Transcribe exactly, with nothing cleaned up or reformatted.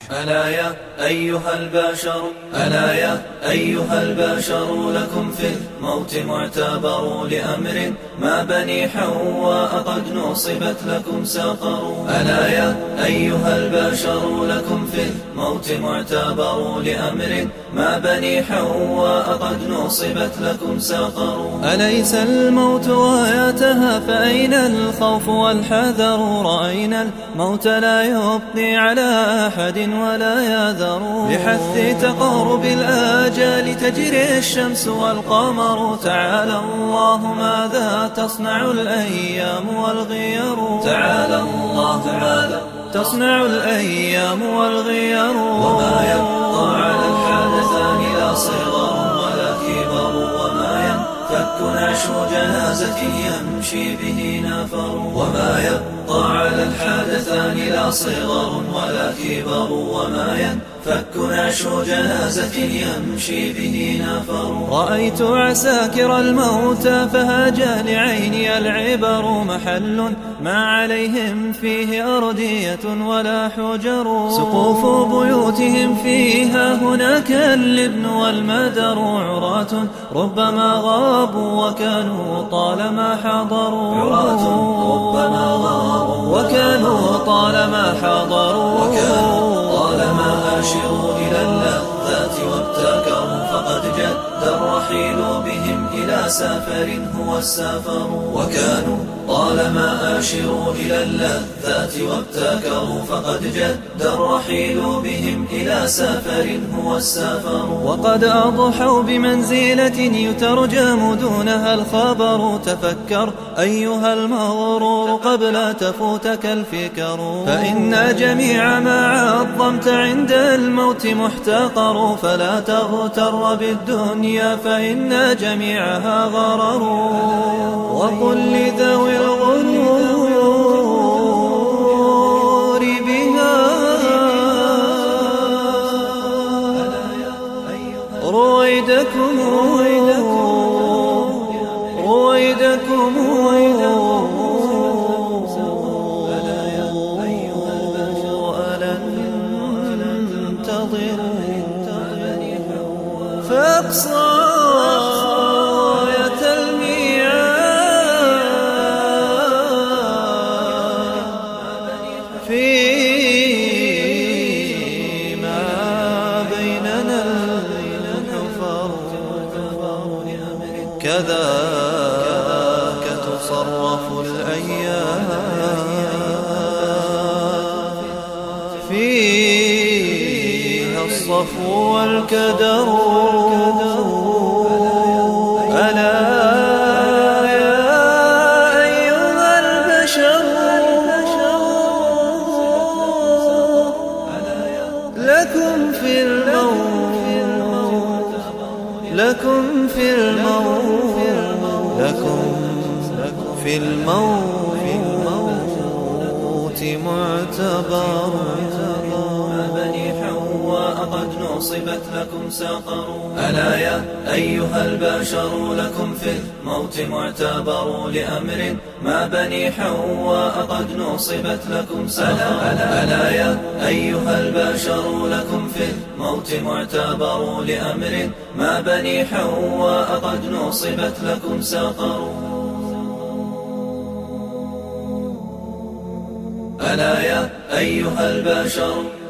ألا يا أيها البشر ألا يا أيها البشر لكم في الموت معتبر لأمر ما بني حواء قد نصبت لكم سقر. ألا يا أيها البشر لكم في الموت معتبر لأمر ما بني حواء قد نصبت لكم سقر. أليس الموت آياتها فأين الخوف والحذر؟ رأينا الموت لا يبقي على أحد ولا يذر. لحث تقارب الآجال تجري الشمس والقمر. تعالى الله ماذا تصنع الأيام والغير. تعالى الله ماذا تصنع الأيام والغير. وما يبقى على الحادثان لا صغر ولا كبر. وما ينفك نعش جنازة يمشي به نفر. وما يبقى على الحادثان لا صغر ولا كبر. وما ينفك نعش جنازة يمشي به نفر. رأيت عساكر الموت فهاجا لعيني العبر. محل ما عليهم فيه أردية ولا حجر. سقوف بيوتهم فيها هناك اللبن والمدر. عراة ربما غابوا وكانوا طالما حضروا. عراة ربما غابوا وكانوا طالما حضروا. وكانوا طالما هاشروا إلى اللذات وابتكروا. فقد جد الرحيل بهم إلى سفر هو السفر. وكانوا طالما آشروا إلى اللذات وابتكروا. فقد جد الرحيل بهم إلى سفر هو السفر. وقد أضحوا بمنزلة يترجم دونها الخبر. تفكر أيها المغرور قبل تفوتك الفكر. فإن جميع ما عظمت عند الموت محتقر. فلا تغتر بالدنيا فإن جميعها غرر. وقل لذوي الغرور بها رويدكم رويدكم ألا انتظروا فاقصى فيما بيننا الحفر. كذاك تصرف الأيام فيها الصفو والكدر. ألا لكم في الموت لكم في الموت لكم في الموت معتبر. ما بني حواء قد نصبت لكم سقر. ألا يا أيها البشر لكم في الموت معتبر لأمر ما بني حواء قد نصبت لكم سقر. ألا يا أيها البشر لكم في الموت معتبر لأمر ما بني حواء قد نصبت لكم سقر. ألا يا أيها البشر